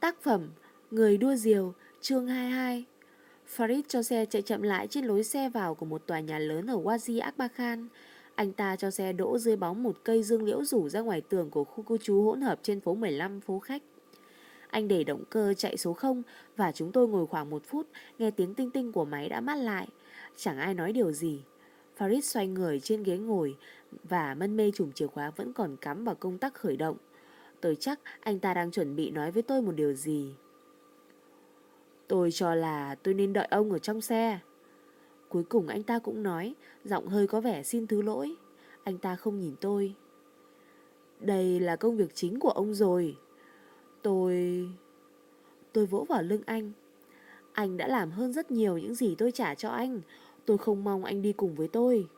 Tác phẩm Người đua diều, chương 22. Farid cho xe chạy chậm lại trên lối xe vào của một tòa nhà lớn ở Wadi Akbar Khan. Anh ta cho xe đỗ dưới bóng một cây dương liễu rủ ra ngoài tường của khu cư trú hỗn hợp trên phố 15 phố khách. Anh để động cơ chạy số 0 và chúng tôi ngồi khoảng 1 phút, nghe tiếng tinh tinh của máy đã mát lại. Chẳng ai nói điều gì. Farid xoay người trên ghế ngồi và mân mê chùm chìa khóa vẫn còn cắm vào công tắc khởi động. Tôi chắc anh ta đang chuẩn bị nói với tôi một điều gì. Tôi cho là tôi nên đợi ông ở trong xe. Cuối cùng anh ta cũng nói, giọng hơi có vẻ xin thứ lỗi. Anh ta không nhìn tôi. Đây là công việc chính của ông rồi. Tôi vỗ vào lưng anh. Anh đã làm hơn rất nhiều những gì tôi trả cho anh. Tôi không mong anh đi cùng với tôi.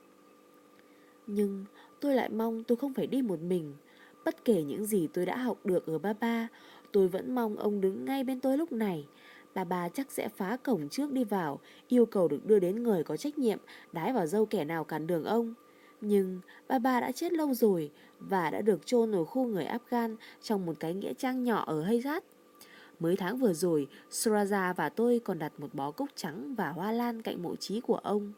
Nhưng tôi lại mong tôi không phải đi một mình. Bất kể những gì tôi đã học được ở Baba, tôi vẫn mong ông đứng ngay bên tôi lúc này. Baba chắc sẽ phá cổng trước đi vào, yêu cầu được đưa đến người có trách nhiệm, đái vào dâu kẻ nào cản đường ông. Nhưng Baba đã chết lâu rồi và đã được chôn ở khu người Afghan trong một cái nghĩa trang nhỏ ở Herat. Mới tháng vừa rồi, Suraja và tôi còn đặt một bó cúc trắng và hoa lan cạnh mộ chí của ông.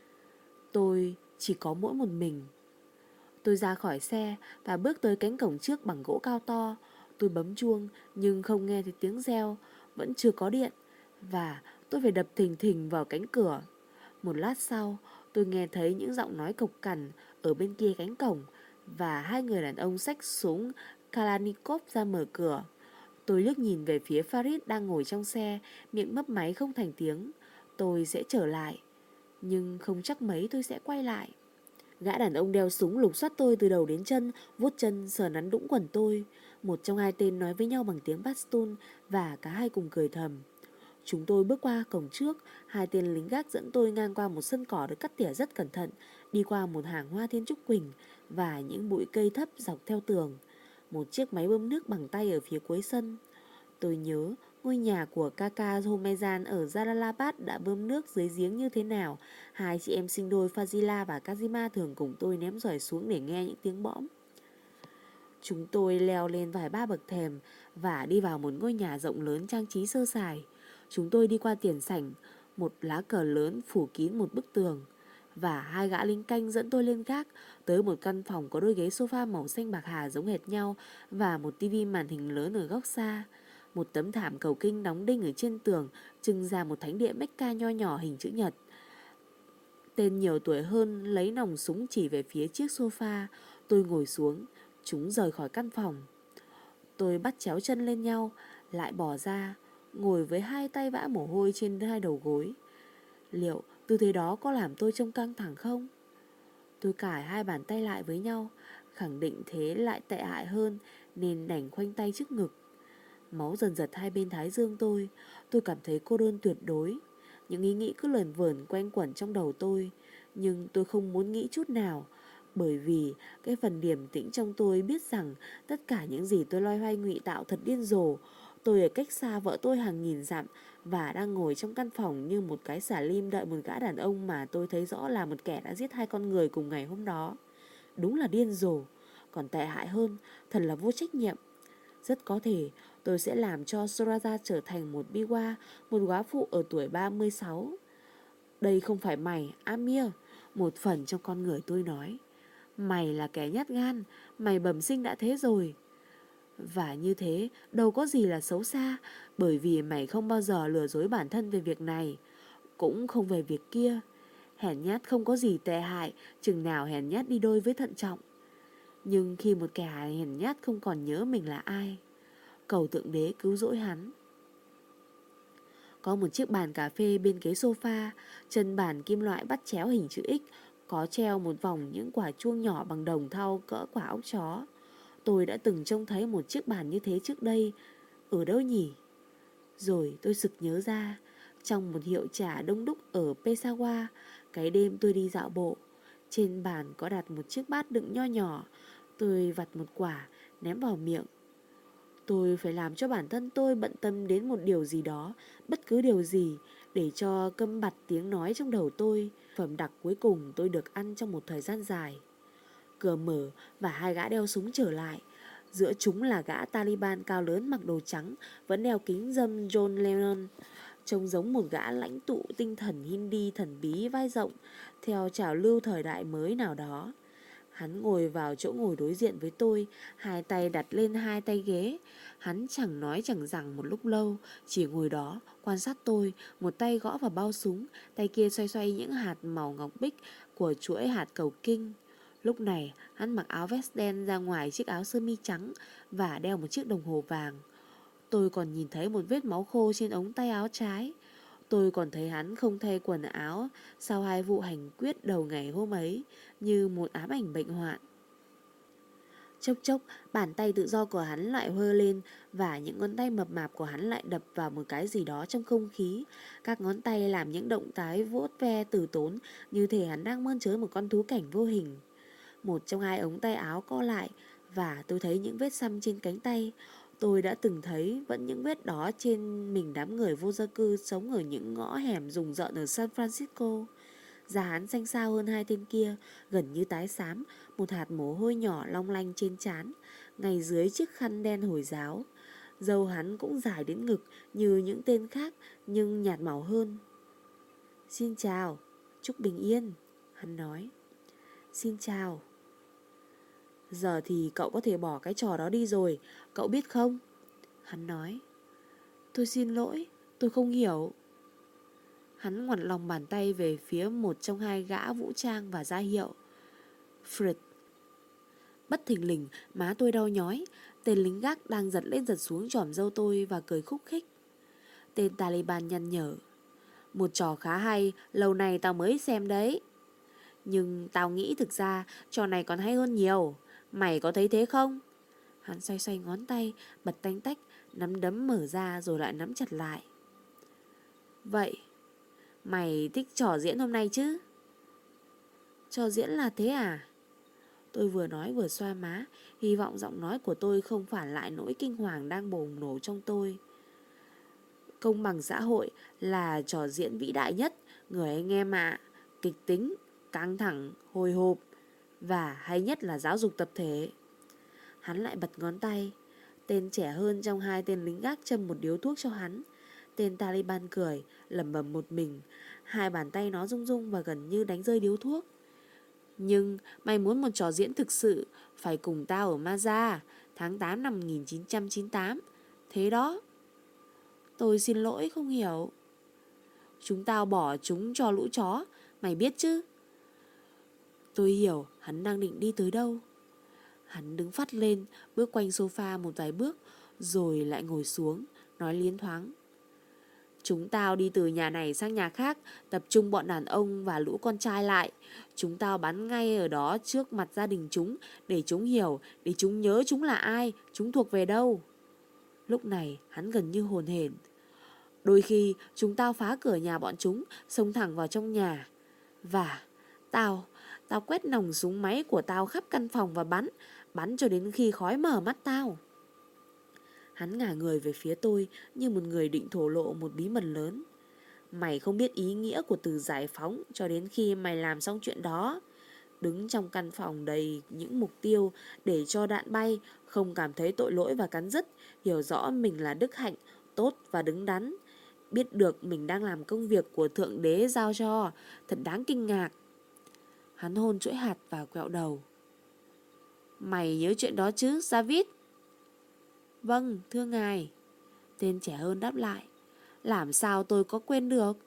Tôi chỉ có mỗi một mình. Tôi ra khỏi xe và bước tới cánh cổng trước bằng gỗ cao to. Tôi bấm chuông nhưng không nghe thấy tiếng reo, vẫn chưa có điện, và tôi phải đập thình thình vào cánh cửa. Một lát sau, tôi nghe thấy những giọng nói cộc cằn ở bên kia cánh cổng và hai người đàn ông xách súng Kalashnikov ra mở cửa. Tôi liếc nhìn về phía Farid đang ngồi trong xe, miệng mấp máy không thành tiếng. Tôi sẽ trở lại, nhưng không chắc mấy tôi sẽ quay lại. Gã đàn ông đeo súng lục soát tôi từ đầu đến chân, vuốt chân sờ nắn đũng quần tôi. Một trong hai tên nói với nhau bằng tiếng Pashtun và cả hai cùng cười thầm. Chúng tôi bước qua cổng trước, hai tên lính gác dẫn tôi ngang qua một sân cỏ được cắt tỉa rất cẩn thận, đi qua một hàng hoa thiên trúc quỳnh và những bụi cây thấp dọc theo tường. Một chiếc máy bơm nước bằng tay ở phía cuối sân. Tôi nhớ ngôi nhà của Kaka Homezan ở Jalalabad đã bơm nước dưới giếng như thế nào. Hai chị em sinh đôi Fazila và Kazima thường cùng tôi ném giỏi xuống để nghe những tiếng bõm. Chúng tôi leo lên vài ba bậc thềm và đi vào một ngôi nhà rộng lớn trang trí sơ sài. Chúng tôi đi qua tiền sảnh, một lá cờ lớn phủ kín một bức tường, và hai gã lính canh dẫn tôi lên gác tới một căn phòng có đôi ghế sofa màu xanh bạc hà giống hệt nhau và một tivi màn hình lớn ở góc xa. Một tấm thảm cầu kinh đóng đinh ở trên tường trưng ra một thánh địa Mecca nho nhỏ hình chữ nhật. Tên nhiều tuổi hơn lấy nòng súng chỉ về phía chiếc sofa. Tôi ngồi xuống. Chúng rời khỏi căn phòng. Tôi bắt chéo chân lên nhau, lại bỏ ra, ngồi với hai tay vã mồ hôi trên hai đầu gối. Liệu tư thế đó có làm tôi trông căng thẳng không? Tôi cài hai bàn tay lại với nhau, khẳng định thế lại tệ hại hơn nên đành khoanh tay trước ngực. Máu dần giật hai bên thái dương tôi cảm thấy cô đơn tuyệt đối. Những ý nghĩ cứ lởn vởn quanh quẩn trong đầu tôi, nhưng tôi không muốn nghĩ chút nào, bởi vì cái phần điềm tĩnh trong tôi biết rằng tất cả những gì tôi loay hoay ngụy tạo thật điên rồ. Tôi ở cách xa vợ tôi hàng nghìn dặm và đang ngồi trong căn phòng như một cái xà lim đợi một gã đàn ông mà tôi thấy rõ là một kẻ đã giết hai con người cùng ngày hôm đó. Đúng là điên rồ, còn tệ hại hơn, thật là vô trách nhiệm. Rất có thể tôi sẽ làm cho Suraja trở thành một biwa, một góa phụ ở tuổi 36. Đây không phải mày, Amir. Một phần trong con người tôi nói. Mày là kẻ nhát gan, mày bẩm sinh đã thế rồi. Và như thế đâu có gì là xấu xa, bởi vì mày không bao giờ lừa dối bản thân về việc này, cũng không về việc kia. Hèn nhát không có gì tệ hại, chừng nào hèn nhát đi đôi với thận trọng. Nhưng khi một kẻ hèn nhát không còn nhớ mình là ai, cầu Thượng Đế cứu rỗi hắn. Có một chiếc bàn cà phê bên ghế sofa, chân bàn kim loại bắt chéo hình chữ X, có treo một vòng những quả chuông nhỏ bằng đồng thau cỡ quả ốc chó. Tôi đã từng trông thấy một chiếc bàn như thế trước đây. Ở đâu nhỉ? Rồi tôi sực nhớ ra, trong một hiệu trà đông đúc ở Peshawar, cái đêm tôi đi dạo bộ, trên bàn có đặt một chiếc bát đựng nho nhỏ. Tôi vặt một quả, ném vào miệng. Tôi phải làm cho bản thân tôi bận tâm đến một điều gì đó, bất cứ điều gì, để cho câm bặt tiếng nói trong đầu tôi. Phẩm đặc cuối cùng tôi được ăn trong một thời gian dài. Cửa mở và hai gã đeo súng trở lại. Giữa chúng là gã Taliban cao lớn mặc đồ trắng, vẫn đeo kính râm John Lennon, trông giống một gã lãnh tụ tinh thần Hindi thần bí vai rộng theo trào lưu thời đại mới nào đó. Hắn ngồi vào chỗ ngồi đối diện với tôi, hai tay đặt lên hai tay ghế. Hắn chẳng nói chẳng rằng một lúc lâu, chỉ ngồi đó quan sát tôi, một tay gõ vào bao súng, tay kia xoay xoay những hạt màu ngọc bích của chuỗi hạt cầu kinh. Lúc này, hắn mặc áo vest đen ra ngoài chiếc áo sơ mi trắng và đeo một chiếc đồng hồ vàng. Tôi còn nhìn thấy một vết máu khô trên ống tay áo trái. Tôi còn thấy hắn không thay quần áo sau hai vụ hành quyết đầu ngày hôm ấy, như một ám ảnh bệnh hoạn. Chốc chốc, bàn tay tự do của hắn lại hơ lên và những ngón tay mập mạp của hắn lại đập vào một cái gì đó trong không khí. Các ngón tay làm những động tác vuốt ve từ tốn, như thể hắn đang mơn trớn một con thú cảnh vô hình. Một trong hai ống tay áo co lại và tôi thấy những vết xăm trên cánh tay. Tôi đã từng thấy vẫn những vết đó trên mình đám người vô gia cư sống ở những ngõ hẻm rùng rợn ở San Francisco. Da hắn xanh xao hơn hai tên kia, gần như tái xám, một hạt mồ hôi nhỏ long lanh trên trán, ngay dưới chiếc khăn đen Hồi giáo. Râu hắn cũng dài đến ngực như những tên khác, nhưng nhạt màu hơn. "Xin chào, chúc bình yên," hắn nói. "Xin chào." "Giờ thì cậu có thể bỏ cái trò đó đi rồi, cậu biết không?" hắn nói. "Tôi xin lỗi, tôi không hiểu." Hắn ngoặt lòng bàn tay về phía một trong hai gã vũ trang và ra hiệu. "Fred." Bất thình lình, má tôi đau nhói. Tên lính gác đang giật lên giật xuống chòm râu tôi và cười khúc khích. Tên Taliban nhăn nhở. "Một trò khá hay, lâu nay tao mới xem đấy. Nhưng tao nghĩ thực ra trò này còn hay hơn nhiều. Mày có thấy thế không?" Hắn xoay xoay ngón tay, bật tanh tách, nắm đấm mở ra rồi lại nắm chặt lại. "Vậy, mày thích trò diễn hôm nay chứ?" "Trò diễn là thế à?" Tôi vừa nói vừa xoa má, hy vọng giọng nói của tôi không phản lại nỗi kinh hoàng đang bùng nổ trong tôi. "Công bằng xã hội là trò diễn vĩ đại nhất, người anh em ạ. Kịch tính, căng thẳng, hồi hộp, và hay nhất là giáo dục tập thể." Hắn lại bật ngón tay. Tên trẻ hơn trong hai tên lính gác châm một điếu thuốc cho hắn. Tên Taliban cười, lẩm bẩm một mình. Hai bàn tay nó rung rung và gần như đánh rơi điếu thuốc. "Nhưng mày muốn một trò diễn thực sự, phải cùng tao ở Maza, tháng 8 năm 1998. Thế đó." "Tôi xin lỗi, không hiểu." "Chúng tao bỏ chúng cho lũ chó, mày biết chứ?" Tôi hiểu hắn đang định đi tới đâu. Hắn đứng phắt lên, bước quanh sofa một vài bước, rồi lại ngồi xuống, nói liến thoáng. "Chúng tao đi từ nhà này sang nhà khác, tập trung bọn đàn ông và lũ con trai lại. Chúng tao bắn ngay ở đó trước mặt gia đình chúng, để chúng hiểu, để chúng nhớ chúng là ai, chúng thuộc về đâu." Lúc này hắn gần như hồn hển. "Đôi khi chúng tao phá cửa nhà bọn chúng, xông thẳng vào trong nhà. Và tao quét nòng súng máy của tao khắp căn phòng và bắn cho đến khi khói mờ mắt tao." Hắn ngả người về phía tôi như một người định thổ lộ một bí mật lớn. "Mày không biết ý nghĩa của từ giải phóng cho đến khi mày làm xong chuyện đó. Đứng trong căn phòng đầy những mục tiêu để cho đạn bay, không cảm thấy tội lỗi và cắn rứt, hiểu rõ mình là đức hạnh, tốt và đứng đắn. Biết được mình đang làm công việc của Thượng Đế giao cho, thật đáng kinh ngạc." Hắn hôn chuỗi hạt vào quẹo đầu. "Mày nhớ chuyện đó chứ, David?" "Vâng, thưa ngài." Tên trẻ hơn đáp lại. "Làm sao tôi có quên được?"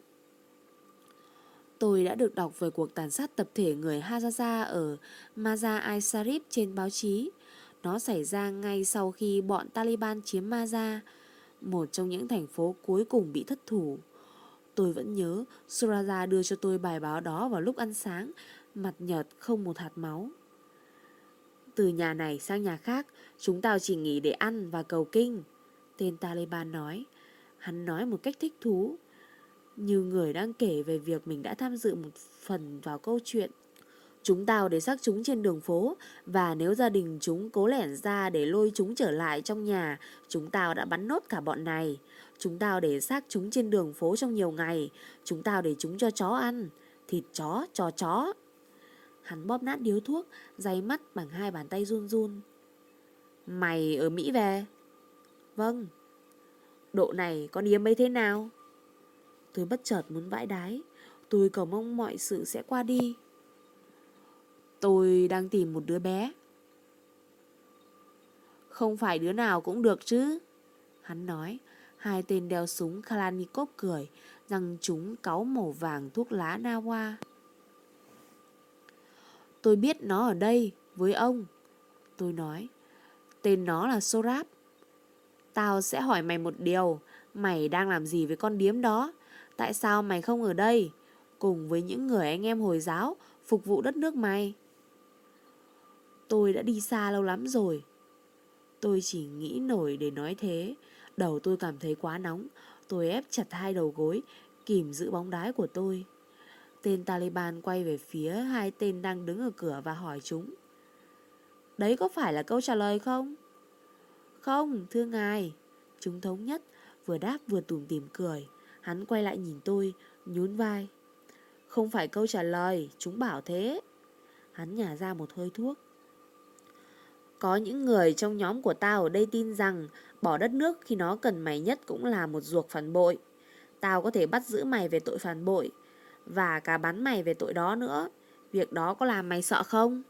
Tôi đã được đọc về cuộc tàn sát tập thể người Hazara ở Mazar-i-Sharif trên báo chí. Nó xảy ra ngay sau khi bọn Taliban chiếm Mazar, một trong những thành phố cuối cùng bị thất thủ. Tôi vẫn nhớ Suraja đưa cho tôi bài báo đó vào lúc ăn sáng, mặt nhợt không một hạt máu. "Từ nhà này sang nhà khác, chúng tao chỉ nghỉ để ăn và cầu kinh," tên Taliban nói. Hắn nói một cách thích thú, như người đang kể về việc mình đã tham dự một phần vào câu chuyện. "Chúng tao để xác chúng trên đường phố, và nếu gia đình chúng cố lẻn ra để lôi chúng trở lại trong nhà, chúng tao đã bắn nốt cả bọn này. Chúng tao để xác chúng trên đường phố trong nhiều ngày. Chúng tao để chúng cho chó ăn. Thịt chó, cho chó." Hắn bóp nát điếu thuốc, day mắt bằng hai bàn tay run run. Mày ở Mỹ về? Vâng. Độ này con điếm ấy thế nào? Tôi bất chợt muốn vãi đái. Tôi cầu mong mọi sự sẽ qua đi. Tôi đang tìm một đứa bé. Không phải đứa nào cũng được chứ, hắn nói. Hai tên đeo súng Kalashnikov cười, răng chúng cáu màu vàng thuốc lá Nawa. Tôi biết nó ở đây, với ông. Tôi nói, tên nó là Sorab. Tao sẽ hỏi mày một điều. Mày đang làm gì với con điếm đó? Tại sao mày không ở đây cùng với những người anh em Hồi giáo phục vụ đất nước mày? Tôi đã đi xa lâu lắm rồi. Tôi chỉ nghĩ nổi để nói thế. Đầu tôi cảm thấy quá nóng. Tôi ép chặt hai đầu gối, kìm giữ bóng đái của tôi. Tên Taliban quay về phía hai tên đang đứng ở cửa và hỏi chúng. Đấy có phải là câu trả lời không? Không, thưa ngài. Chúng thống nhất, vừa đáp vừa tủm tỉm cười. Hắn quay lại nhìn tôi, nhún vai. Không phải câu trả lời, chúng bảo thế. Hắn nhả ra một hơi thuốc. Có những người trong nhóm của tao ở đây tin rằng bỏ đất nước khi nó cần mày nhất cũng là một ruột phản bội. Tao có thể bắt giữ mày về tội phản bội và cả bắn mày về tội đó nữa. Việc đó có làm mày sợ không?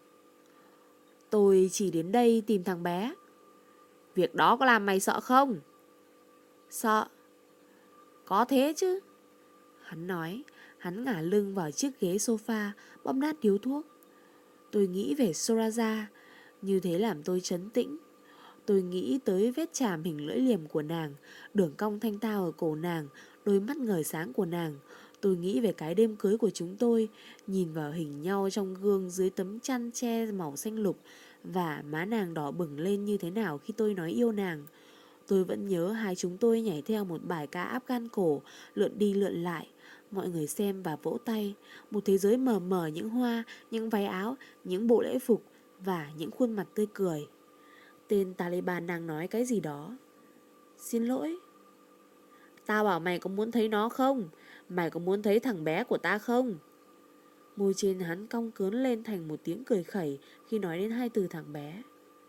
Tôi chỉ đến đây tìm thằng bé. Việc đó có làm mày sợ không? Sợ. Có thế chứ. Hắn nói. Hắn ngả lưng vào chiếc ghế sofa, bóp nát điếu thuốc. Tôi nghĩ về Soraja. Như thế làm tôi trấn tĩnh. Tôi nghĩ tới vết chàm hình lưỡi liềm của nàng, đường cong thanh tao ở cổ nàng, đôi mắt ngời sáng của nàng. Tôi nghĩ về cái đêm cưới của chúng tôi, nhìn vào hình nhau trong gương dưới tấm chăn che màu xanh lục, và má nàng đỏ bừng lên như thế nào khi tôi nói yêu nàng. Tôi vẫn nhớ hai chúng tôi nhảy theo một bài ca áp gan cổ, lượn đi lượn lại. Mọi người xem và vỗ tay. Một thế giới mờ mờ những hoa, những váy áo, những bộ lễ phục và những khuôn mặt tươi cười. Tên Taliban đang nói cái gì đó. Xin lỗi. Tao bảo mày có muốn thấy nó không? Mày có muốn thấy thằng bé của ta không? Môi trên hắn cong cớn lên thành một tiếng cười khẩy khi nói đến hai từ thằng bé.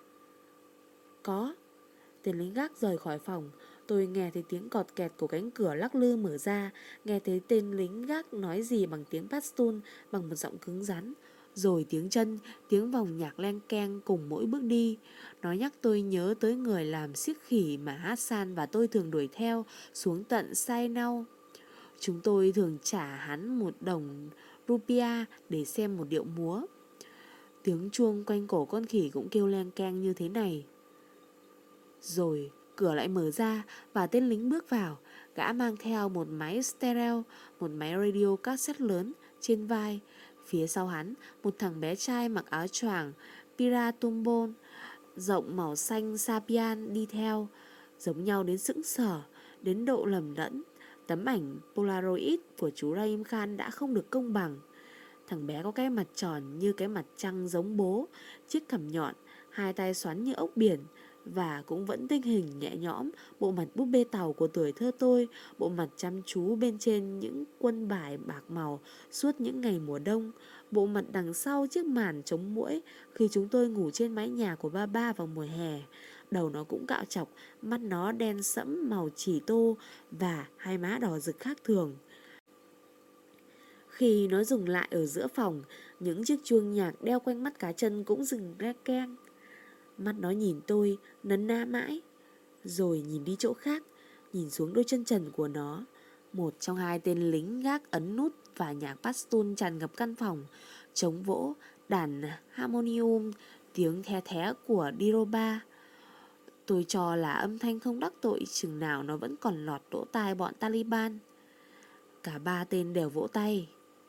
Có. Tên lính gác rời khỏi phòng. Tôi nghe thấy tiếng cọt kẹt của cánh cửa lắc lư mở ra. Nghe thấy tên lính gác nói gì bằng tiếng Pashtun, bằng một giọng cứng rắn. Rồi tiếng chân, tiếng vòng nhạc len keng cùng mỗi bước đi. Nó nhắc tôi nhớ tới người làm xiếc khỉ mà Hassan và tôi thường đuổi theo xuống tận Sainau. Chúng tôi thường trả hắn 1 đồng rupia để xem một điệu múa. Tiếng chuông quanh cổ con khỉ cũng kêu len keng như thế này. Rồi cửa lại mở ra và tên lính bước vào. Gã mang theo một máy stereo, một máy radio cassette lớn trên vai. Phía sau hắn, một thằng bé trai mặc áo choàng Piratumbon rộng màu xanh Sapian đi theo. Giống nhau đến sững sờ, đến độ lầm lẫn. Tấm ảnh Polaroid của chú Rahim Khan đã không được công bằng. Thằng bé có cái mặt tròn như cái mặt trăng giống bố, chiếc cằm nhọn, hai tay xoắn như ốc biển, và cũng vẫn tinh hình nhẹ nhõm, bộ mặt búp bê tàu của tuổi thơ tôi, bộ mặt chăm chú bên trên những quân bài bạc màu suốt những ngày mùa đông, bộ mặt đằng sau chiếc màn chống muỗi khi chúng tôi ngủ trên mái nhà của ba ba vào mùa hè. Đầu nó cũng cạo chọc, mắt nó đen sẫm màu chỉ tô và hai má đỏ rực khác thường. Khi nó dừng lại ở giữa phòng, những chiếc chuông nhạc đeo quanh mắt cá chân cũng dừng ra keng. Mắt nó nhìn tôi, nấn ná mãi, rồi nhìn đi chỗ khác, nhìn xuống đôi chân trần của nó. Một trong hai tên lính gác ấn nút và nhạc Pashtun tràn ngập căn phòng, trống vỗ, đàn harmonium, tiếng the thé của Diroba. Tôi cho là âm thanh không đắc tội chừng nào nó vẫn còn lọt lỗ tai bọn Taliban. Cả ba tên đều vỗ tay.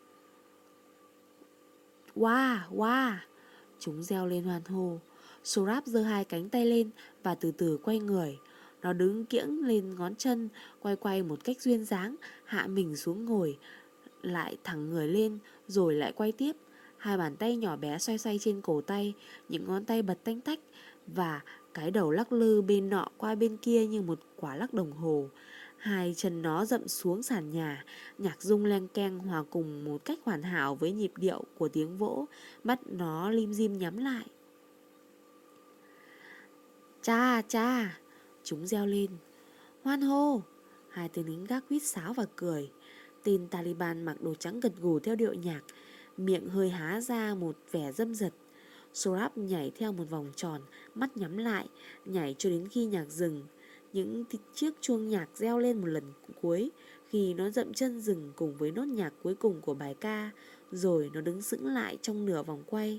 Wow, wow! Chúng reo lên hoan hô. Sorab giơ hai cánh tay lên và từ từ quay người. Nó đứng kiễng lên ngón chân, quay quay một cách duyên dáng, hạ mình xuống ngồi, lại thẳng người lên, rồi lại quay tiếp. Hai bàn tay nhỏ bé xoay xoay trên cổ tay, những ngón tay bật tanh tách, và cái đầu lắc lư bên nọ qua bên kia như một quả lắc đồng hồ. Hai chân nó dậm xuống sàn nhà, nhạc rung leng keng hòa cùng một cách hoàn hảo với nhịp điệu của tiếng vỗ. Mắt nó lim dim nhắm lại. Cha, cha! Chúng reo lên. Hoan hô! Hai tên lính gác huýt sáo và cười. Tên Taliban mặc đồ trắng gật gù theo điệu nhạc, miệng hơi há ra một vẻ dâm dật. Sorab nhảy theo một vòng tròn, mắt nhắm lại, nhảy cho đến khi nhạc dừng. Những chiếc chuông nhạc reo lên một lần cuối khi nó dậm chân dừng cùng với nốt nhạc cuối cùng của bài ca, rồi nó đứng sững lại trong nửa vòng quay.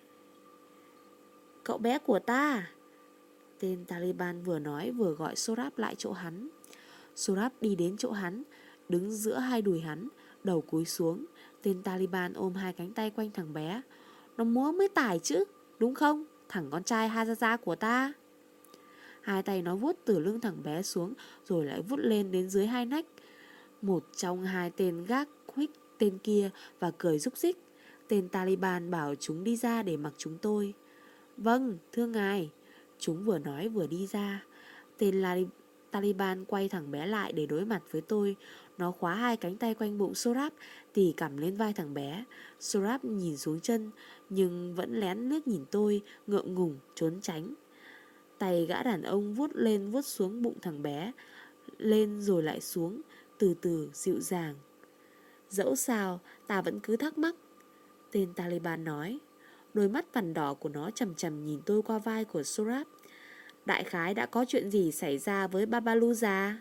Cậu bé của ta! Tên Taliban vừa nói vừa gọi Sorab lại chỗ hắn. Sorab đi đến chỗ hắn, đứng giữa hai đùi hắn, đầu cúi xuống. Tên Taliban ôm hai cánh tay quanh thằng bé. Nó múa mới tải chứ, đúng không, thằng con trai Hazaza của ta? Hai tay nó vuốt từ lưng thằng bé xuống, rồi lại vuốt lên đến dưới hai nách. Một trong hai tên gác huých tên kia và cười rúc rích. Tên Taliban bảo chúng đi ra để mặc chúng tôi. Vâng, thưa ngài. Chúng vừa nói vừa đi ra. Tên Taliban quay thằng bé lại để đối mặt với tôi. Nó khóa hai cánh tay quanh bụng Sorab, tì cằm lên vai thằng bé. Sorab nhìn xuống chân, nhưng vẫn lén liếc nhìn tôi, ngượng ngùng, trốn tránh. Tay gã đàn ông vuốt lên vuốt xuống bụng thằng bé, lên rồi lại xuống, từ từ dịu dàng. Dẫu sao, ta vẫn cứ thắc mắc. Tên Taliban nói. Đôi mắt vằn đỏ của nó chằm chằm nhìn tôi qua vai của Sorab. Đại khái đã có chuyện gì xảy ra với Babaluza?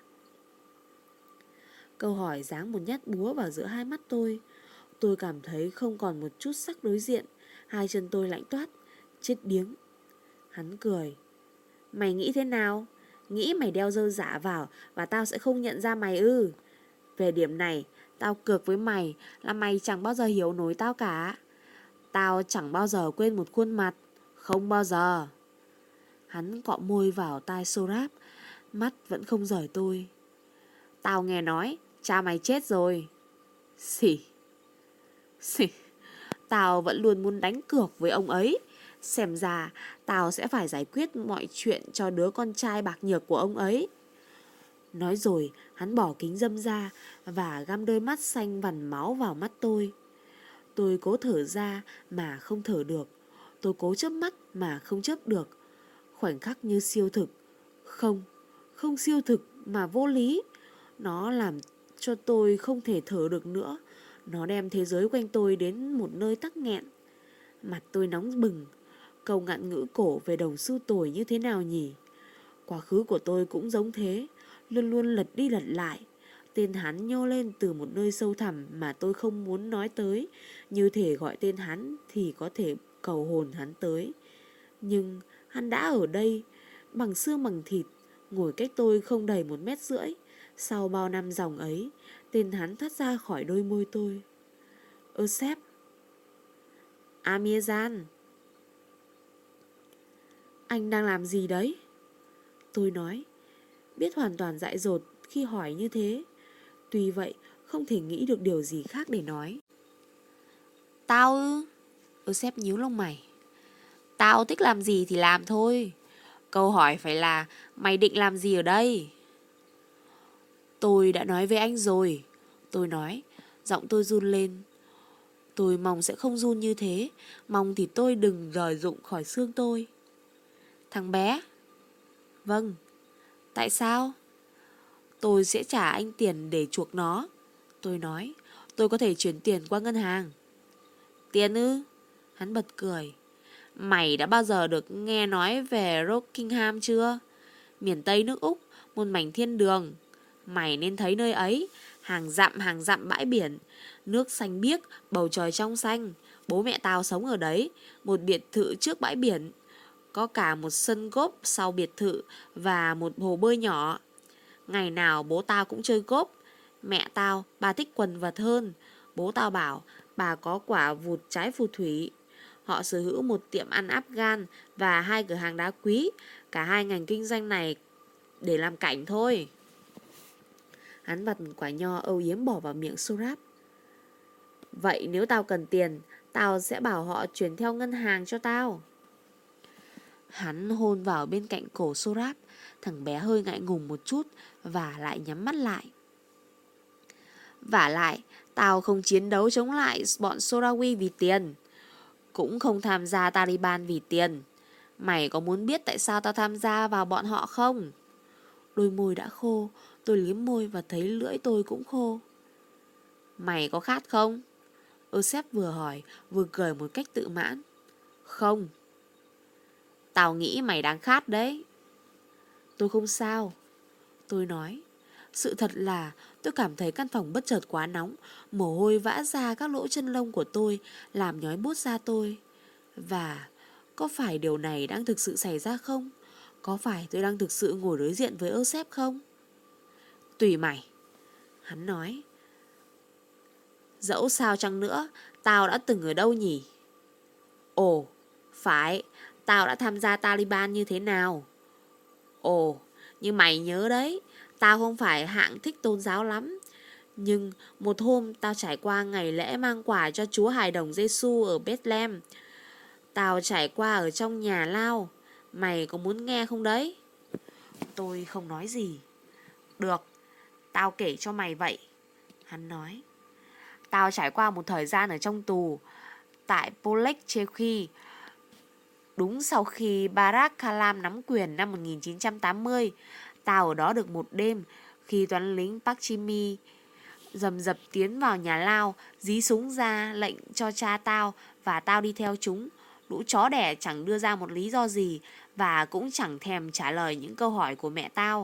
Câu hỏi giáng một nhát búa vào giữa hai mắt tôi. Tôi cảm thấy không còn một chút sắc đối diện. Hai chân tôi lạnh toát. Chết điếng. Hắn cười. Mày nghĩ thế nào? Nghĩ mày đeo dơ giả vào và tao sẽ không nhận ra mày ư? Về điểm này, tao cược với mày là mày chẳng bao giờ hiểu nổi tao cả. Tao chẳng bao giờ quên một khuôn mặt. Không bao giờ. Hắn cọ môi vào tai Sorab, mắt vẫn không rời tôi. Tao nghe nói cha mày chết rồi. Xỉ. Xỉ. Tao vẫn luôn muốn đánh cược với ông ấy. Xem ra tao sẽ phải giải quyết mọi chuyện cho đứa con trai bạc nhược của ông ấy. Nói rồi hắn bỏ kính râm ra và găm đôi mắt xanh vằn máu vào mắt tôi. Tôi cố thở ra mà không thở được. Tôi cố chớp mắt mà không chớp được. Khoảnh khắc như siêu thực. Không, không siêu thực mà vô lý. Nó làm cho tôi không thể thở được nữa. Nó đem thế giới quanh tôi đến một nơi tắc nghẹn. Mặt tôi nóng bừng. Câu ngạn ngữ cổ về đồng xu tồi như thế nào nhỉ? Quá khứ của tôi cũng giống thế, luôn luôn lật đi lật lại. Tên hắn nhô lên từ một nơi sâu thẳm mà tôi không muốn nói tới. Như thể gọi tên hắn thì có thể cầu hồn hắn tới. Nhưng hắn đã ở đây, bằng xương bằng thịt, ngồi cách tôi không đầy 1,5 mét. Sau bao năm dòng ấy, tên hắn thoát ra khỏi đôi môi tôi. Ơ sếp. Amirzan. Anh đang làm gì đấy? Tôi nói, biết hoàn toàn dại dột khi hỏi như thế. Tuy vậy, không thể nghĩ được điều gì khác để nói. Tao ư? Sếp nhíu lông mày. Tao thích làm gì thì làm thôi. Câu hỏi phải là mày định làm gì ở đây? Tôi đã nói với anh rồi. Tôi nói, giọng tôi run lên. Tôi mong sẽ không run như thế. Mong thì tôi đừng rời rụng khỏi xương tôi. Thằng bé? Vâng. Tại sao? Tôi sẽ trả anh tiền để chuộc nó. Tôi nói, tôi có thể chuyển tiền qua ngân hàng. Tiền ư? Hắn bật cười. Mày đã bao giờ được nghe nói về Rockingham chưa? Miền Tây nước Úc, một mảnh thiên đường. Mày nên thấy nơi ấy, hàng dặm bãi biển, nước xanh biếc, bầu trời trong xanh. Bố mẹ tao sống ở đấy, một biệt thự trước bãi biển. Có cả một sân golf sau biệt thự và một hồ bơi nhỏ. Ngày nào bố tao cũng chơi golf. Mẹ tao, bà thích quần vật hơn. Bố tao bảo, bà có quả vụt trái phù thủy. Họ sở hữu một tiệm ăn Afghan và 2 cửa hàng đá quý. Cả hai ngành kinh doanh này để làm cảnh thôi. Hắn vặt quả nho âu yếm bỏ vào miệng Sorab. Vậy nếu tao cần tiền, tao sẽ bảo họ chuyển theo ngân hàng cho tao. Hắn hôn vào bên cạnh cổ Sorab. Thằng bé hơi ngại ngùng một chút và lại nhắm mắt lại. Vả lại, tao không chiến đấu chống lại bọn Sorawi vì tiền, cũng không tham gia Taliban vì tiền. Mày có muốn biết tại sao tao tham gia vào bọn họ không? Đôi môi đã khô, tôi liếm môi và thấy lưỡi tôi cũng khô. Mày có khát không? Euseb vừa hỏi, vừa cười một cách tự mãn. Không. Tao nghĩ mày đang khát đấy. Tôi không sao, tôi nói. Sự thật là tôi cảm thấy căn phòng bất chợt quá nóng, mồ hôi vã ra các lỗ chân lông của tôi, làm nhói buốt da tôi. Và có phải điều này đang thực sự xảy ra không? Có phải tôi đang thực sự ngồi đối diện với Euseb không? Tùy mày, hắn nói. Dẫu sao chăng nữa, tao đã từng ở đâu nhỉ? Ồ, phải, tao đã tham gia Taliban như thế nào? Ồ, nhưng mày nhớ đấy, tao không phải hạng thích tôn giáo lắm. Nhưng một hôm tao trải qua ngày lễ mang quà cho Chúa Hài Đồng Giêsu ở Bethlehem. Tao trải qua ở trong nhà lao. Mày có muốn nghe không đấy? Tôi không nói gì. Được, tao kể cho mày vậy, hắn nói. Tao trải qua một thời gian ở trong tù tại Polek-Chekhy, đúng sau khi Barack Kalam nắm quyền năm 1980. Tao ở đó được một đêm khi toán lính Park Chimi rầm rập tiến vào nhà lao, dí súng ra lệnh cho cha tao và tao đi theo chúng. Lũ chó đẻ chẳng đưa ra một lý do gì và cũng chẳng thèm trả lời những câu hỏi của mẹ tao.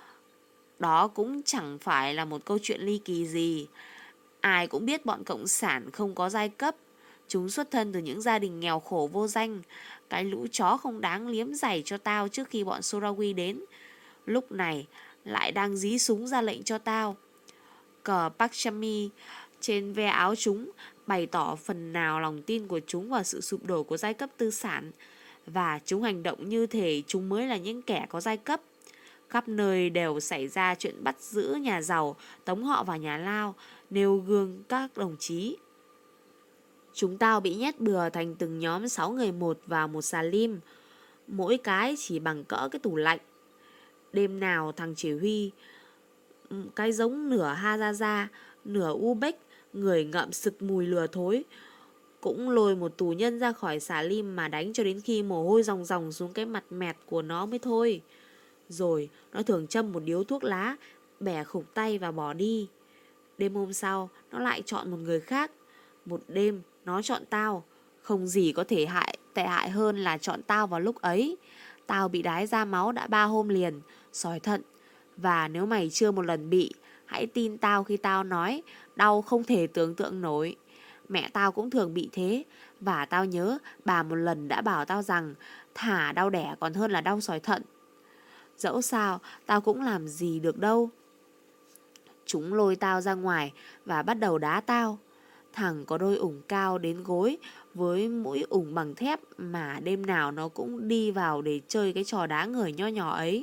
Đó cũng chẳng phải là một câu chuyện ly kỳ gì. Ai cũng biết bọn cộng sản không có giai cấp. Chúng xuất thân từ những gia đình nghèo khổ vô danh. Cái lũ chó không đáng liếm giày cho tao trước khi bọn Sorawi đến, lúc này lại đang dí súng ra lệnh cho tao. Cờ Pakshami trên ve áo chúng bày tỏ phần nào lòng tin của chúng vào sự sụp đổ của giai cấp tư sản. Và chúng hành động như thể chúng mới là những kẻ có giai cấp. Khắp nơi đều xảy ra chuyện bắt giữ nhà giàu, tống họ vào nhà lao, nêu gương các đồng chí. Chúng tao bị nhét bừa thành từng nhóm 6 người một vào một xà lim, mỗi cái chỉ bằng cỡ cái tủ lạnh. Đêm nào thằng chỉ huy, cái giống nửa Hazaza, nửa Uzbek, người ngậm sực mùi lừa thối, cũng lôi một tù nhân ra khỏi xà lim mà đánh cho đến khi mồ hôi ròng ròng xuống cái mặt mẹt của nó mới thôi. Rồi nó thường châm một điếu thuốc lá, bẻ khục tay và bỏ đi. Đêm hôm sau nó lại chọn một người khác. Một đêm nó chọn tao. Không gì có thể tệ hại hơn là chọn tao vào lúc ấy. Tao bị đái ra máu đã 3 hôm liền, sỏi thận. Và nếu mày chưa một lần bị, hãy tin tao khi tao nói đau không thể tưởng tượng nổi. Mẹ tao cũng thường bị thế. Và tao nhớ bà một lần đã bảo tao rằng thà đau đẻ còn hơn là đau sỏi thận. Dẫu sao tao cũng làm gì được đâu. Chúng lôi tao ra ngoài và bắt đầu đá tao. Thằng có đôi ủng cao đến gối với mũi ủng bằng thép mà đêm nào nó cũng đi vào để chơi cái trò đá người nho nhỏ ấy.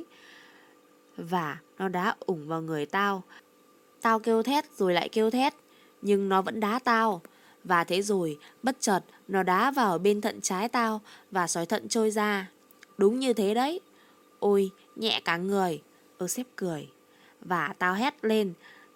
Và nó đá ủng vào người tao. Tao kêu thét rồi lại kêu thét, nhưng nó vẫn đá tao. Và thế rồi bất chợt nó đá vào bên thận trái tao và sỏi thận trôi ra. Đúng như thế đấy. Ôi, nhẹ cả người. Euseb cười. Và tao hét lên.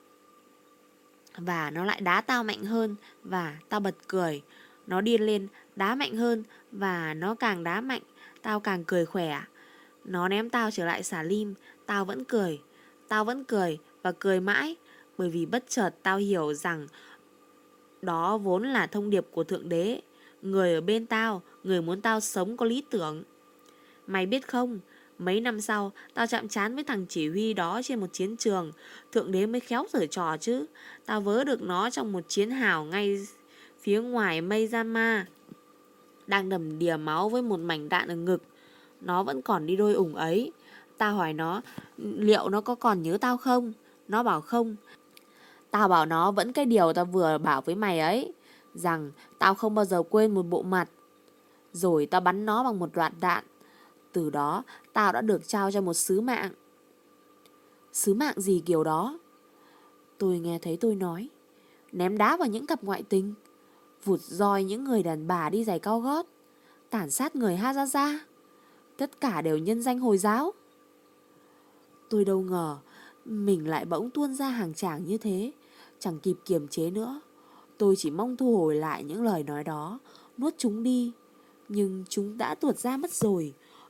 Và nó lại đá tao mạnh hơn. Và tao bật cười. Nó điên lên, đá mạnh hơn. Và nó càng đá mạnh, tao càng cười khỏe. Nó ném tao trở lại xà lim. Tao vẫn cười. Tao vẫn cười và cười mãi. Bởi vì bất chợt tao hiểu rằng đó vốn là thông điệp của Thượng Đế. Người ở bên tao, người muốn tao sống có lý tưởng. Mày biết không, mấy năm sau tao chạm trán với thằng chỉ huy đó trên một chiến trường. Thượng Đế mới khéo giở trò chứ. Tao vớ được nó trong một chiến hào ngay phía ngoài Meyzama, đang đầm đìa máu với một mảnh đạn ở ngực. Nó vẫn còn đi đôi ủng ấy. Tao hỏi nó liệu nó có còn nhớ tao không. Nó bảo không. Tao bảo nó vẫn cái điều tao vừa bảo với mày ấy, rằng tao không bao giờ quên một bộ mặt. Rồi tao bắn nó bằng một loạt đạn. Từ đó tao đã được trao cho một sứ mạng. Sứ mạng gì kiểu đó? Tôi nghe thấy tôi nói. Ném đá vào những cặp ngoại tình, vụt roi những người đàn bà đi giày cao gót, tàn sát người Hazaza. Tất cả đều nhân danh Hồi giáo. Tôi đâu ngờ mình lại bỗng tuôn ra hàng tràng như thế. Chẳng kịp kiềm chế nữa. Tôi chỉ mong thu hồi lại những lời nói đó, nuốt chúng đi. Nhưng chúng đã tuột ra mất rồi.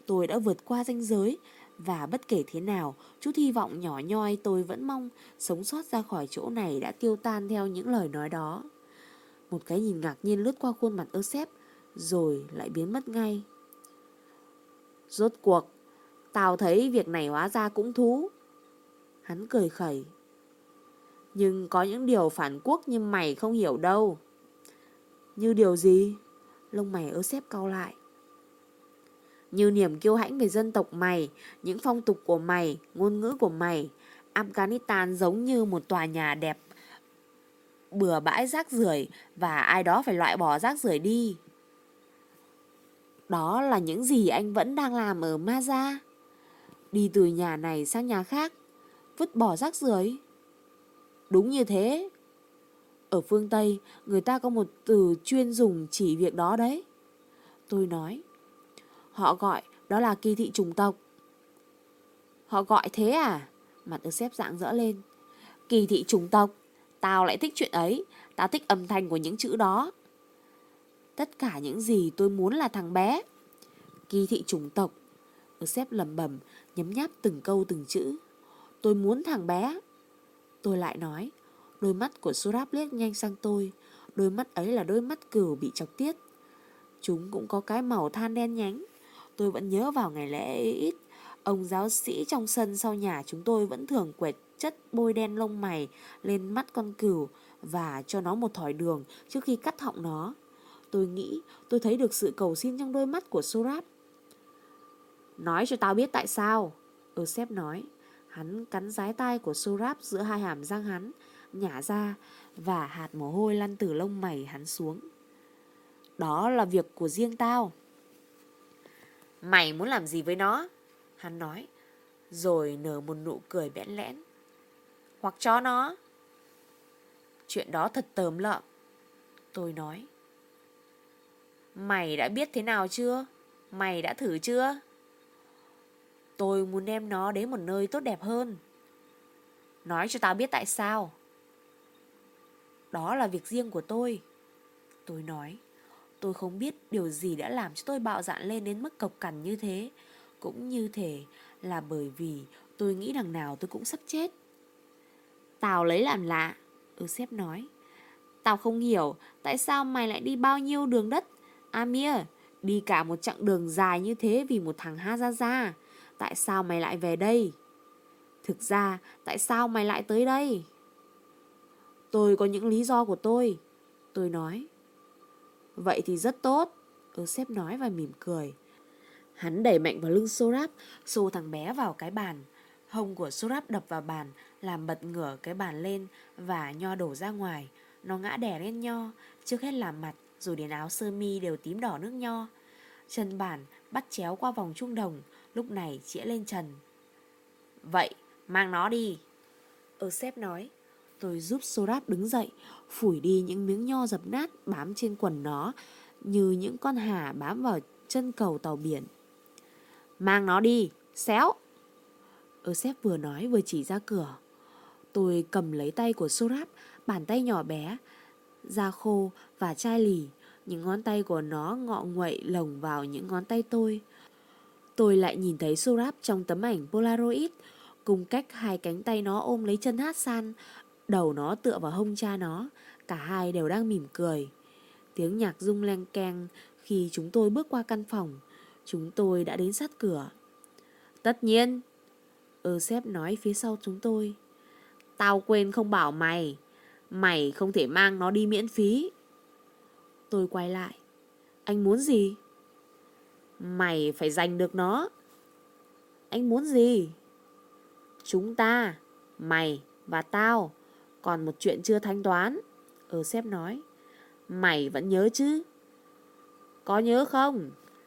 Tôi đã vượt qua ranh giới, và bất kể thế nào, chút hy vọng nhỏ nhoi tôi vẫn mong sống sót ra khỏi chỗ này đã tiêu tan theo những lời nói đó. Một cái nhìn ngạc nhiên lướt qua khuôn mặt Euseb, rồi lại biến mất ngay. Rốt cuộc, tao thấy việc này hóa ra cũng thú. Hắn cười khẩy. Nhưng có những điều phản quốc như mày không hiểu đâu. Như điều gì? Lông mày Euseb cau lại. Như niềm kiêu hãnh về dân tộc mày, những phong tục của mày, ngôn ngữ của mày. Afghanistan giống như một tòa nhà đẹp bừa bãi rác rưởi, và ai đó phải loại bỏ rác rưởi đi. Đó là những gì anh vẫn đang làm ở Maza. Đi từ nhà này sang nhà khác, vứt bỏ rác rưởi. Đúng như thế. Ở phương Tây, người ta có một từ chuyên dùng chỉ việc đó đấy. Tôi nói. Họ gọi đó là kỳ thị chủng tộc. Họ gọi thế à? Mặt Euseb rạng rỡ lên. Kỳ thị chủng tộc? Tao lại thích chuyện ấy. Tao thích âm thanh của những chữ đó. Tất cả những gì tôi muốn là thằng bé. Kỳ thị chủng tộc. Euseb lẩm bẩm, nhấm nháp từng câu từng chữ. Tôi muốn thằng bé. Tôi lại nói. Đôi mắt của Sohrab liếc nhanh sang tôi. Đôi mắt ấy là đôi mắt cừu bị chọc tiết. Chúng cũng có cái màu than đen nhánh. Tôi vẫn nhớ vào ngày lễ Eid, ông giáo sĩ trong sân sau nhà chúng tôi vẫn thường quệt chất bôi đen lông mày lên mắt con cừu và cho nó một thỏi đường trước khi cắt họng nó. Tôi nghĩ tôi thấy được sự cầu xin trong đôi mắt của Sohrab. Nói cho tao biết tại sao. Euseb nói. Hắn cắn dái tai của Sohrab giữa hai hàm răng hắn, nhả ra, và hạt mồ hôi lăn từ lông mày hắn xuống. Đó là việc của riêng tao. Mày muốn làm gì với nó? Hắn nói, rồi nở một nụ cười bẽn lẽn. Hoặc cho nó. Chuyện đó thật tởm lợm. Tôi nói. Mày đã biết thế nào chưa? Mày đã thử chưa? Tôi muốn đem nó đến một nơi tốt đẹp hơn. Nói cho tao biết tại sao. Đó là việc riêng của tôi. Tôi nói. Tôi không biết điều gì đã làm cho tôi bạo dạn lên đến mức cộc cằn như thế. Cũng như thể là bởi vì tôi nghĩ đằng nào tôi cũng sắp chết. Tao lấy làm lạ. Euseb nói. Tao không hiểu tại sao mày lại đi bao nhiêu đường đất. Amir, đi cả một chặng đường dài như thế vì một thằng Hazaza. Tại sao mày lại về đây? Thực ra, tại sao mày lại tới đây? Tôi có những lý do của tôi. Tôi nói. Vậy thì rất tốt. Euseb nói và mỉm cười. Hắn đẩy mạnh vào lưng Sohrab, xô thằng bé vào cái bàn. Hông của Sohrab đập vào bàn, làm bật ngửa cái bàn lên và nho đổ ra ngoài. Nó ngã đè lên nho, trước hết là mặt, rồi đến áo sơ mi đều tím đỏ nước nho. Chân bàn bắt chéo qua vòng trung đồng, lúc này chĩa lên trần. Vậy, mang nó đi. Euseb nói. Tôi giúp Sohrab đứng dậy, phủi đi những miếng nho dập nát bám trên quần nó, như những con hà bám vào chân cầu tàu biển. Mang nó đi, xéo. Euseb vừa nói vừa chỉ ra cửa. Tôi cầm lấy tay của Sohrab, bàn tay nhỏ bé, da khô và chai lì. Những ngón tay của nó ngọ nguậy lồng vào những ngón tay tôi. Tôi lại nhìn thấy Sohrab trong tấm ảnh Polaroid, cùng cách hai cánh tay nó ôm lấy chân Hassan, đầu nó tựa vào hông cha nó. Cả hai đều đang mỉm cười. Tiếng nhạc rung leng keng khi chúng tôi bước qua căn phòng. Chúng tôi đã đến sát cửa. Tất nhiên, Euseb nói phía sau chúng tôi. Tao quên không bảo mày. Mày không thể mang nó đi miễn phí. Tôi quay lại. Anh muốn gì? Mày phải giành được nó. Anh muốn gì? Chúng ta, mày và tao, còn một chuyện chưa thanh toán. Euseb nói. Mày vẫn nhớ chứ? Có nhớ không?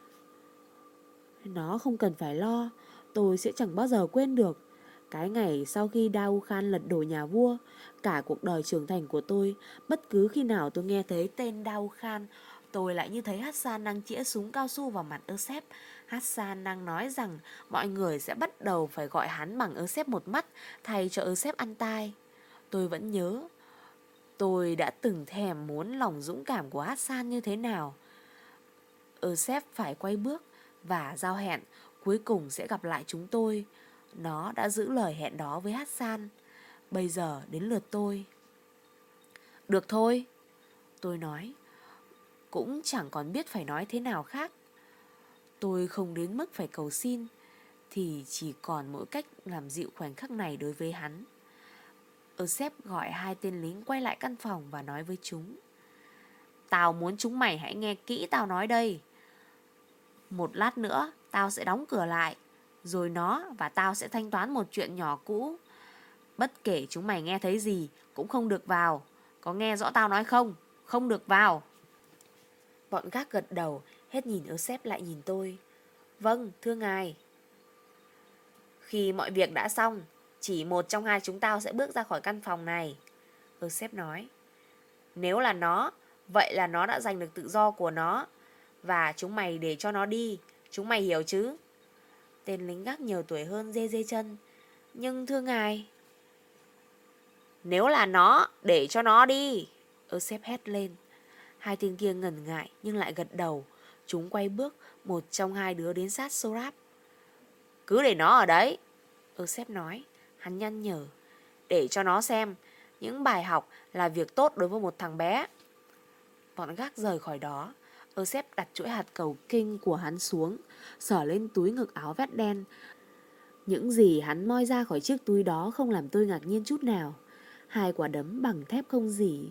Nó không cần phải lo. Tôi sẽ chẳng bao giờ quên được cái ngày sau khi Daud Khan lật đổ nhà vua. Cả cuộc đời trưởng thành của tôi, bất cứ khi nào tôi nghe thấy tên Daud Khan, tôi lại như thấy Hassan đang chĩa súng cao su vào mặt Euseb. Hassan đang nói rằng mọi người sẽ bắt đầu phải gọi hắn bằng Euseb một mắt thay cho Euseb ăn tai. Tôi vẫn nhớ tôi đã từng thèm muốn lòng dũng cảm của Hassan như thế nào. Euseb phải quay bước và giao hẹn cuối cùng sẽ gặp lại chúng tôi. Nó đã giữ lời hẹn đó với Hassan. Bây giờ đến lượt tôi. Được thôi, tôi nói. Cũng chẳng còn biết phải nói thế nào khác. Tôi không đến mức phải cầu xin, thì chỉ còn mỗi cách làm dịu khoảnh khắc này đối với hắn. Euseb gọi hai tên lính quay lại căn phòng và nói với chúng. Tao muốn chúng mày hãy nghe kỹ tao nói đây. Một lát nữa tao sẽ đóng cửa lại, rồi nó và tao sẽ thanh toán một chuyện nhỏ cũ. Bất kể chúng mày nghe thấy gì cũng không được vào. Có nghe rõ tao nói không? Không được vào. Bọn gác gật đầu, hết nhìn Euseb lại nhìn tôi. Vâng, thưa ngài. Khi mọi việc đã xong, chỉ một trong hai chúng tao sẽ bước ra khỏi căn phòng này, Euseb nói. Nếu là nó, vậy là nó đã giành được tự do của nó, và chúng mày để cho nó đi. Chúng mày hiểu chứ? Tên lính gác nhiều tuổi hơn dê dê chân. Nhưng thưa ngài. Nếu là nó, để cho nó đi, Euseb hét lên. Hai tên kia ngần ngại nhưng lại gật đầu. Chúng quay bước, một trong hai đứa đến sát Sorab. Cứ để nó ở đấy, Euseb nói. Hắn nhăn nhở. Để cho nó xem, những bài học là việc tốt đối với một thằng bé. Bọn gác rời khỏi đó. Euseb đặt chuỗi hạt cầu kinh của hắn xuống, xỏ lên túi ngực áo vét đen. Những gì hắn moi ra khỏi chiếc túi đó không làm tôi ngạc nhiên chút nào. Hai quả đấm bằng thép không dỉ.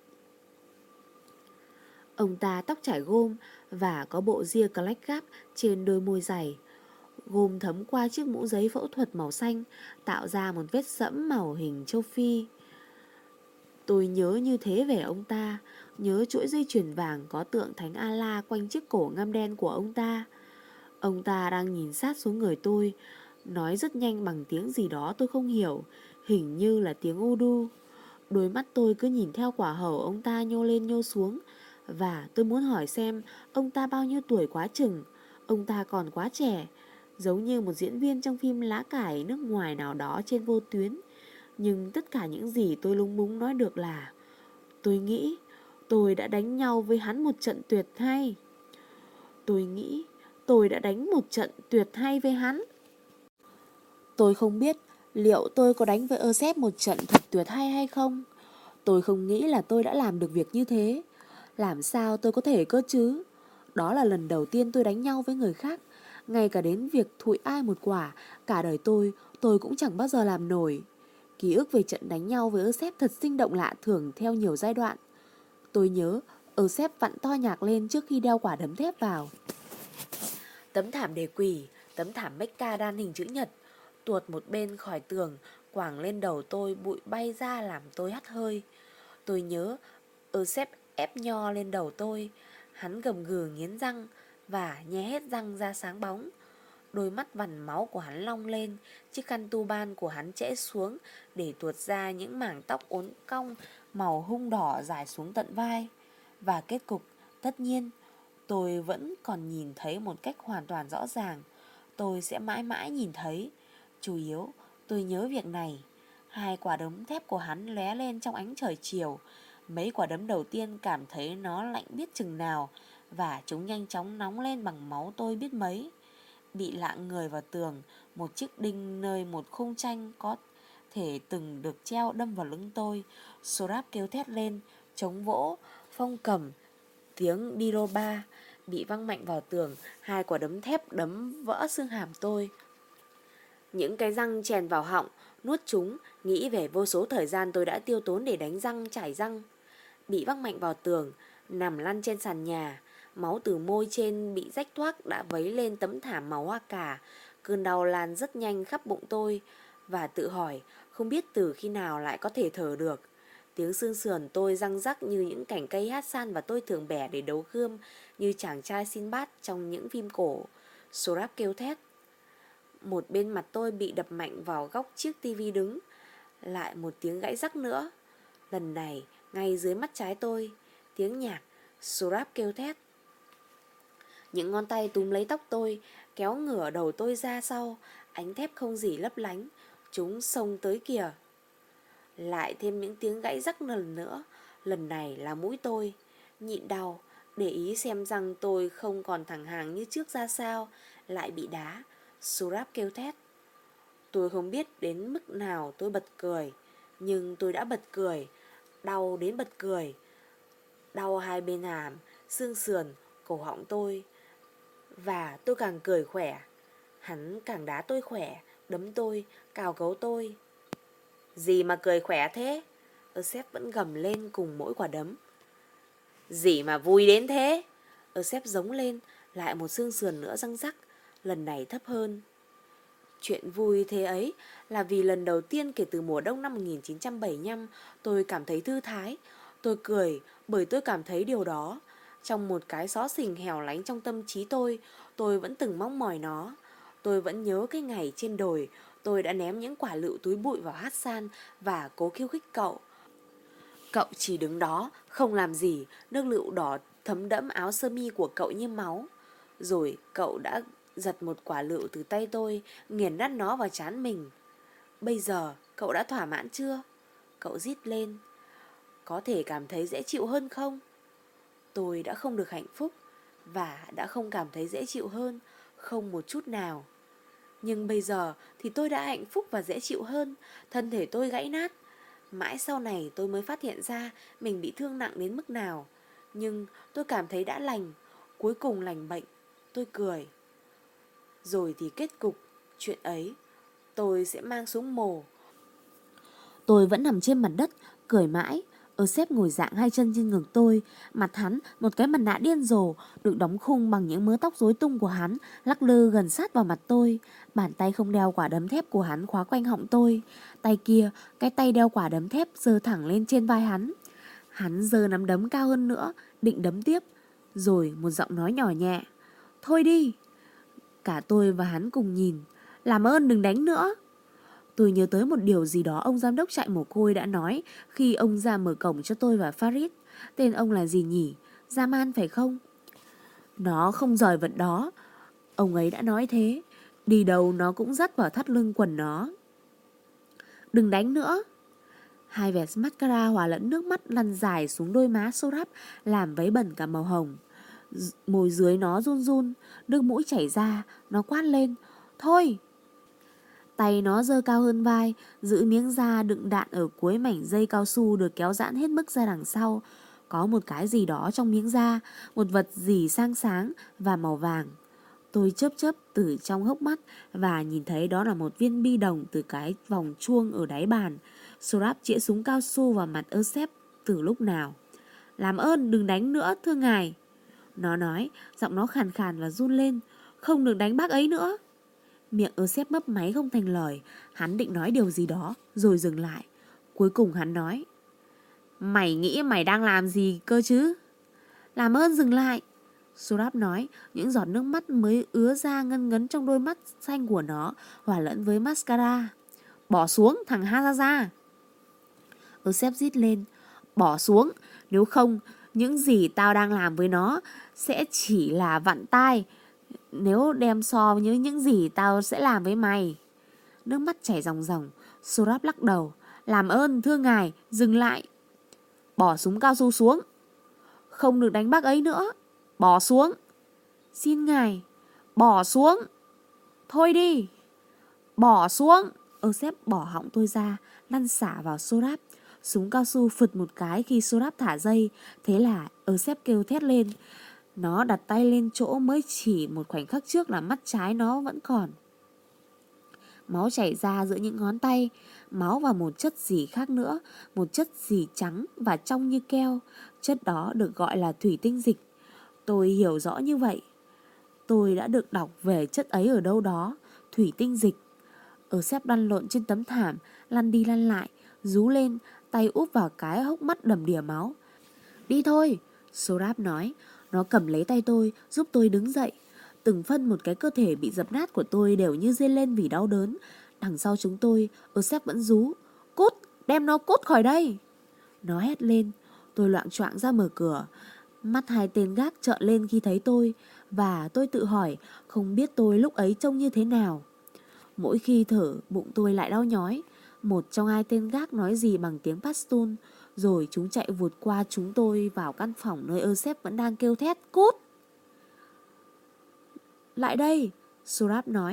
Ông ta tóc trải gôm và có bộ ria clack gáp trên đôi môi dày. Gôm thấm qua chiếc mũ giấy phẫu thuật màu xanh, tạo ra một vết sẫm màu hình châu Phi. Tôi nhớ như thế về ông ta, nhớ chuỗi dây chuyền vàng có tượng Thánh Allah quanh chiếc cổ ngăm đen của ông ta. Ông ta đang nhìn sát xuống người tôi, nói rất nhanh bằng tiếng gì đó tôi không hiểu, hình như là tiếng Urdu. Đôi mắt tôi cứ nhìn theo quả hầu ông ta nhô lên nhô xuống, và tôi muốn hỏi xem ông ta bao nhiêu tuổi quá chừng. Ông ta còn quá trẻ, giống như một diễn viên trong phim lá cải nước ngoài nào đó trên vô tuyến. Nhưng tất cả những gì tôi lúng búng nói được là tôi nghĩ tôi đã đánh nhau với hắn một trận tuyệt hay. Tôi nghĩ tôi đã đánh một trận tuyệt hay với hắn. Tôi không biết liệu tôi có đánh với Euseb một trận thật tuyệt hay không. Tôi không nghĩ là tôi đã làm được việc như thế. Làm sao tôi có thể cơ chứ? Đó là lần đầu tiên tôi đánh nhau với người khác. Ngay cả đến việc thụi ai một quả, cả đời tôi cũng chẳng bao giờ làm nổi. Ký ức về trận đánh nhau với Euseb thật sinh động lạ thường theo nhiều giai đoạn. Tôi nhớ Euseb vặn to nhạc lên trước khi đeo quả đấm thép vào. Tấm thảm đề quỳ, tấm thảm Mecca đan hình chữ nhật, tuột một bên khỏi tường, quàng lên đầu tôi, bụi bay ra làm tôi hắt hơi. Tôi nhớ Euseb ép nho lên đầu tôi. Hắn gầm gừ nghiến răng và nhe hết răng ra sáng bóng. Đôi mắt vằn máu của hắn long lên. Chiếc khăn tu ban của hắn trễ xuống để tuột ra những mảng tóc uốn cong màu hung đỏ dài xuống tận vai. Và kết cục, tất nhiên, tôi vẫn còn nhìn thấy một cách hoàn toàn rõ ràng. Tôi sẽ mãi mãi nhìn thấy. Chủ yếu, tôi nhớ việc này. Hai quả đấm thép của hắn lóe lên trong ánh trời chiều. Mấy quả đấm đầu tiên cảm thấy nó lạnh biết chừng nào, và chúng nhanh chóng nóng lên bằng máu tôi biết mấy. Bị lạng người vào tường, một chiếc đinh nơi một khung tranh có thể từng được treo đâm vào lưng tôi. Sorab kêu thét lên, chống vỗ, phong cầm, tiếng diloba bị văng mạnh vào tường. Hai quả đấm thép đấm vỡ xương hàm tôi. Những cái răng chèn vào họng, nuốt chúng, nghĩ về vô số thời gian tôi đã tiêu tốn để đánh răng, chải răng. Bị văng mạnh vào tường, nằm lăn trên sàn nhà. Máu từ môi trên bị rách toác đã vấy lên tấm thảm màu hoa cà. Cơn đau lan rất nhanh khắp bụng tôi, và tự hỏi không biết từ khi nào lại có thể thở được. Tiếng xương sườn tôi răng rắc như những cành cây Hassan và tôi thường bẻ để đấu gươm như chàng trai Sinbad trong những phim cổ. Sorab kêu thét. Một bên mặt tôi bị đập mạnh vào góc chiếc tivi đứng. Lại một tiếng gãy rắc nữa. Lần này ngay dưới mắt trái tôi. Tiếng nhạc. Sorab kêu thét. Những ngón tay túm lấy tóc tôi, kéo ngửa đầu tôi ra sau. Ánh thép không gì lấp lánh. Chúng xông tới kìa. Lại thêm những tiếng gãy rắc lần nữa. Lần này là mũi tôi. Nhịn đau, để ý xem răng tôi không còn thẳng hàng như trước ra sao. Lại bị đá. Surap kêu thét. Tôi không biết đến mức nào tôi bật cười, nhưng tôi đã bật cười, đau đến bật cười. Đau hai bên hàm, xương sườn, cổ họng tôi. Và tôi càng cười khỏe. Hắn càng đá tôi khỏe, đấm tôi, cào cấu tôi. Gì mà cười khỏe thế? Eusep vẫn gầm lên cùng mỗi quả đấm. Gì mà vui đến thế? Eusep giống lên, lại một xương sườn nữa răng rắc, lần này thấp hơn. Chuyện vui thế ấy là vì lần đầu tiên kể từ mùa đông năm 1975 tôi cảm thấy thư thái. Tôi cười bởi tôi cảm thấy điều đó. Trong một cái xó xỉnh hẻo lánh trong tâm trí tôi vẫn từng mong mỏi nó. Tôi vẫn nhớ cái ngày trên đồi, tôi đã ném những quả lựu túi bụi vào Hassan và cố khiêu khích cậu. Cậu chỉ đứng đó, không làm gì, nước lựu đỏ thấm đẫm áo sơ mi của cậu như máu. Rồi cậu đã giật một quả lựu từ tay tôi, nghiền nát nó vào trán mình. Bây giờ, cậu đã thỏa mãn chưa? Cậu rít lên. Có thể cảm thấy dễ chịu hơn không? Tôi đã không được hạnh phúc và đã không cảm thấy dễ chịu hơn, không một chút nào. Nhưng bây giờ thì tôi đã hạnh phúc và dễ chịu hơn, thân thể tôi gãy nát. Mãi sau này tôi mới phát hiện ra mình bị thương nặng đến mức nào. Nhưng tôi cảm thấy đã lành, cuối cùng lành bệnh. Tôi cười. Rồi thì kết cục, chuyện ấy, tôi sẽ mang xuống mồ. Tôi vẫn nằm trên mặt đất, cười mãi. Eusep ngồi dạng hai chân trên ngực tôi. Mặt hắn, một cái mặt nạ điên rồ, được đóng khung bằng những mớ tóc rối tung của hắn, lắc lư gần sát vào mặt tôi. Bàn tay không đeo quả đấm thép của hắn khóa quanh họng tôi. Tay kia, cái tay đeo quả đấm thép giơ thẳng lên trên vai hắn. Hắn giơ nắm đấm cao hơn nữa, định đấm tiếp. Rồi một giọng nói nhỏ nhẹ. Thôi đi. Cả tôi và hắn cùng nhìn. Làm ơn đừng đánh nữa. Tôi nhớ tới một điều gì đó ông giám đốc trại mồ côi đã nói khi ông ra mở cổng cho tôi và Farid. Tên ông là gì nhỉ? Zaman phải không? Nó không giỏi vật đó. Ông ấy đã nói thế. Đi đâu nó cũng dắt vào thắt lưng quần nó. Đừng đánh nữa. Hai vệt mascara hòa lẫn nước mắt lăn dài xuống đôi má Sorab, làm vấy bẩn cả màu hồng. Môi dưới nó run run, nước mũi chảy ra. Nó quát lên. Thôi! Tay nó giơ cao hơn vai, giữ miếng da đựng đạn ở cuối mảnh dây cao su được kéo giãn hết mức ra đằng sau. Có một cái gì đó trong miếng da, một vật gì sang sáng và màu vàng. Tôi chớp chớp từ trong hốc mắt và nhìn thấy đó là một viên bi đồng từ cái vòng chuông ở đáy bàn. Sorab chĩa súng cao su vào mặt Eusep từ lúc nào. Làm ơn đừng đánh nữa thưa ngài. Nó nói, giọng nó khàn khàn và run lên. Không được đánh bác ấy nữa. Miệng Eusep mấp máy không thành lời. Hắn định nói điều gì đó rồi dừng lại. Cuối cùng hắn nói. Mày nghĩ mày đang làm gì cơ chứ? Làm ơn dừng lại. Sorab nói. Những giọt nước mắt mới ứa ra ngân ngấn trong đôi mắt xanh của nó, hòa lẫn với mascara. Bỏ xuống thằng Hazaza. Eusep rít lên. Bỏ xuống. Nếu không, những gì tao đang làm với nó sẽ chỉ là vặn tai nếu đem so với những gì tao sẽ làm với mày. Nước mắt chảy ròng ròng. Sorab lắc đầu. Làm ơn thưa ngài, dừng lại. Bỏ súng cao su xuống. Không được đánh bác ấy nữa. Bỏ xuống. Xin ngài. Bỏ xuống. Thôi đi. Bỏ xuống. Eusep bỏ họng tôi ra, lăn xả vào Sorab. Súng cao su phụt một cái khi Sorab thả dây. Thế là Eusep kêu thét lên. Nó đặt tay lên chỗ mới chỉ một khoảnh khắc trước là mắt trái nó vẫn còn. Máu chảy ra giữa những ngón tay. Máu và một chất gì khác nữa. Một chất gì trắng và trong như keo. Chất đó được gọi là thủy tinh dịch. Tôi hiểu rõ như vậy. Tôi đã được đọc về chất ấy ở đâu đó. Thủy tinh dịch. Eusep lăn lộn trên tấm thảm, lăn đi lăn lại, rú lên, tay úp vào cái hốc mắt đầm đìa máu. Đi thôi, Sorab nói. Nó cầm lấy tay tôi, giúp tôi đứng dậy. Từng phân một cái cơ thể bị dập nát của tôi đều như rên lên vì đau đớn. Đằng sau chúng tôi, Eusep vẫn rú. Cút, đem nó cút khỏi đây. Nó hét lên. Tôi loạng choạng ra mở cửa. Mắt hai tên gác trợn lên khi thấy tôi. Và tôi tự hỏi, không biết tôi lúc ấy trông như thế nào. Mỗi khi thở, bụng tôi lại đau nhói. Một trong hai tên gác nói gì bằng tiếng Pashtun. Rồi chúng chạy vụt qua chúng tôi vào căn phòng nơi Eusep vẫn đang kêu thét. Cút! Lại đây, Sorab nói.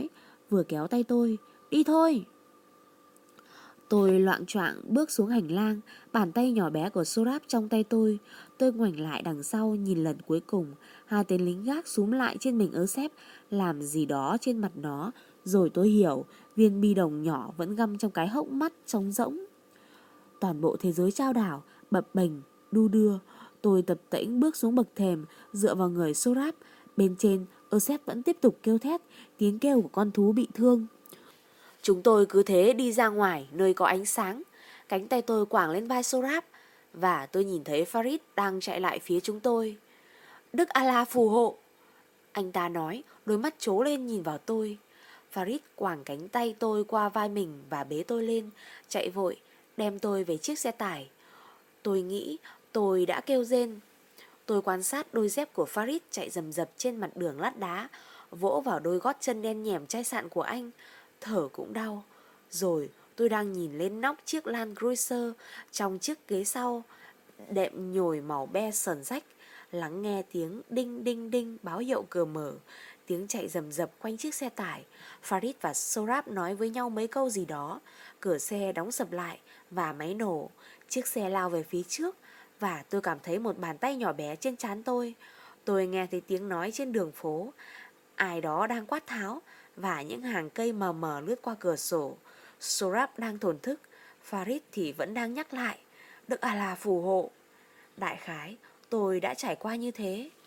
vừa kéo tay tôi. Đi thôi. Tôi loạng choạng bước xuống hành lang, bàn tay nhỏ bé của Sorab trong tay tôi. Tôi ngoảnh lại đằng sau nhìn lần cuối cùng. Hai tên lính gác xúm lại trên mình Euseb, làm gì đó trên mặt nó. Rồi tôi hiểu, viên bi đồng nhỏ vẫn găm trong cái hốc mắt trống rỗng. Toàn bộ thế giới chao đảo, bập bềnh, đu đưa. Tôi tập tễnh bước xuống bậc thềm, dựa vào người Sorab. Bên trên, Euseb vẫn tiếp tục kêu thét, tiếng kêu của con thú bị thương. Chúng tôi cứ thế đi ra ngoài nơi có ánh sáng. Cánh tay tôi quàng lên vai Sorab và tôi nhìn thấy Farid đang chạy lại phía chúng tôi. Đức Allah phù hộ, anh ta nói, đôi mắt trố lên nhìn vào tôi. Farid quàng cánh tay tôi qua vai mình và bế tôi lên, chạy vội, đem tôi về chiếc xe tải. Tôi nghĩ tôi đã kêu rên. Tôi quan sát đôi dép của Farid chạy rầm rập trên mặt đường lát đá, vỗ vào đôi gót chân đen nhẻm chai sạn của anh. Thở cũng đau. Rồi tôi đang nhìn lên nóc chiếc Land Cruiser trong chiếc ghế sau, đệm nhồi màu be sờn rách, lắng nghe tiếng đinh đinh đinh báo hiệu cờ mở, tiếng chạy rầm rập quanh chiếc xe tải. Farid và Sorab nói với nhau mấy câu gì đó. Cửa xe đóng sập lại và máy nổ. Chiếc xe lao về phía trước và tôi cảm thấy một bàn tay nhỏ bé trên trán tôi. Tôi nghe thấy tiếng nói trên đường phố. Ai đó đang quát tháo và những hàng cây mờ mờ lướt qua cửa sổ. Sorab đang thổn thức, Farid thì vẫn đang nhắc lại Đức Allah phù hộ. Đại khái tôi đã trải qua như thế.